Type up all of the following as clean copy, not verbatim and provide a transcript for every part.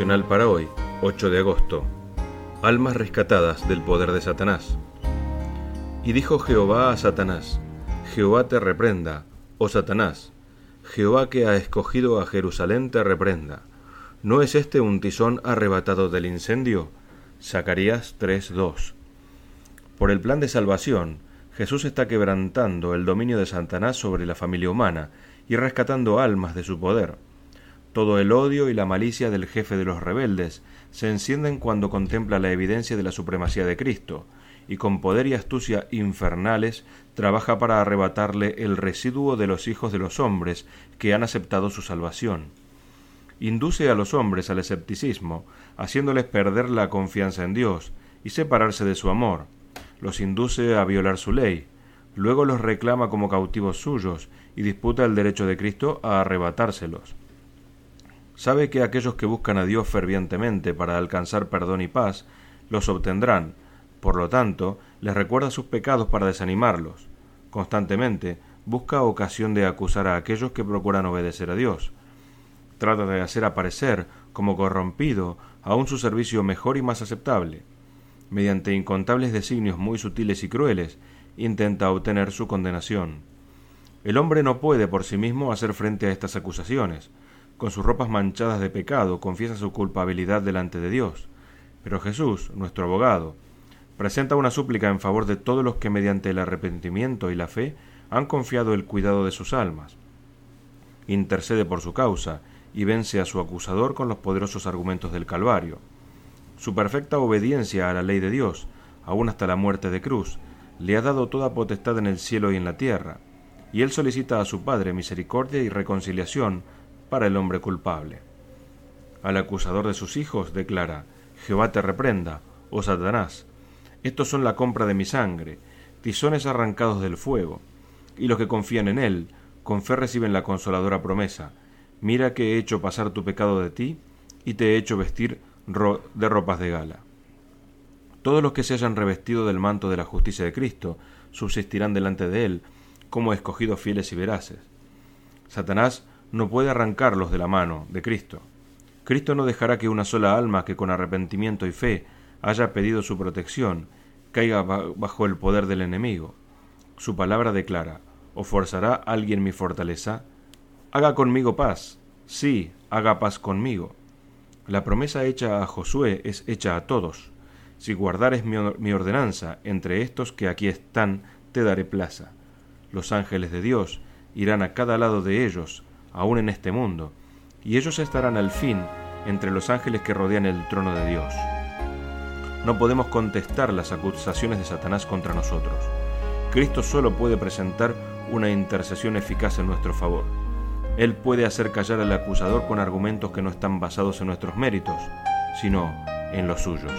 Devocional para hoy, 8 de agosto. Almas rescatadas del poder de Satanás. Y dijo Jehová a Satanás: Jehová te reprenda, oh Satanás. Jehová que ha escogido a Jerusalén te reprenda. ¿No es este un tizón arrebatado del incendio? Zacarías 3:2. Por el plan de salvación, Jesús está quebrantando el dominio de Satanás sobre la familia humana y rescatando almas de su poder. Todo el odio y la malicia del jefe de los rebeldes se encienden cuando contempla la evidencia de la supremacía de Cristo, y con poder y astucia infernales trabaja para arrebatarle el residuo de los hijos de los hombres que han aceptado su salvación. Induce a los hombres al escepticismo, haciéndoles perder la confianza en Dios y separarse de su amor. Los induce a violar su ley, luego los reclama como cautivos suyos y disputa el derecho de Cristo a arrebatárselos. Sabe que aquellos que buscan a Dios fervientemente para alcanzar perdón y paz, los obtendrán. Por lo tanto, les recuerda sus pecados para desanimarlos. Constantemente busca ocasión de acusar a aquellos que procuran obedecer a Dios. Trata de hacer aparecer como corrompido aún su servicio mejor y más aceptable. Mediante incontables designios muy sutiles y crueles, intenta obtener su condenación. El hombre no puede por sí mismo hacer frente a estas acusaciones. Con sus ropas manchadas de pecado, confiesa su culpabilidad delante de Dios. Pero Jesús, nuestro abogado, presenta una súplica en favor de todos los que mediante el arrepentimiento y la fe han confiado el cuidado de sus almas. Intercede por su causa y vence a su acusador con los poderosos argumentos del Calvario. Su perfecta obediencia a la ley de Dios, aun hasta la muerte de cruz, le ha dado toda potestad en el cielo y en la tierra, y él solicita a su Padre misericordia y reconciliación para el hombre culpable. Al acusador de sus hijos declara: Jehová te reprenda, oh Satanás. Estos son la compra de mi sangre, tizones arrancados del fuego, y los que confían en él, con fe reciben la consoladora promesa: mira que he hecho pasar tu pecado de ti, y te he hecho vestir de ropas de gala. Todos los que se hayan revestido del manto de la justicia de Cristo subsistirán delante de él como escogidos fieles y veraces. Satanás no puede arrancarlos de la mano de Cristo. Cristo no dejará que una sola alma que con arrepentimiento y fe haya pedido su protección caiga bajo el poder del enemigo. Su palabra declara: ¿o forzará alguien mi fortaleza? Haga conmigo paz. Sí, haga paz conmigo. La promesa hecha a Josué es hecha a todos. Si guardares mi ordenanza, entre estos que aquí están, te daré plaza. Los ángeles de Dios irán a cada lado de ellos, aún en este mundo, y ellos estarán al fin entre los ángeles que rodean el trono de Dios. No podemos contestar las acusaciones de Satanás contra nosotros. Cristo solo puede presentar una intercesión eficaz en nuestro favor. Él puede hacer callar al acusador con argumentos que no están basados en nuestros méritos, sino en los suyos.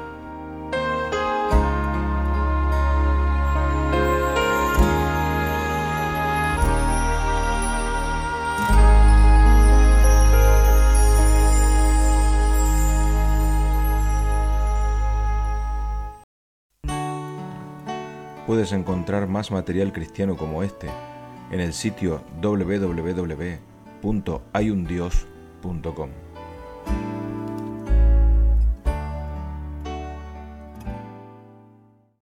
Puedes encontrar más material cristiano como este en el sitio www.hayundios.com.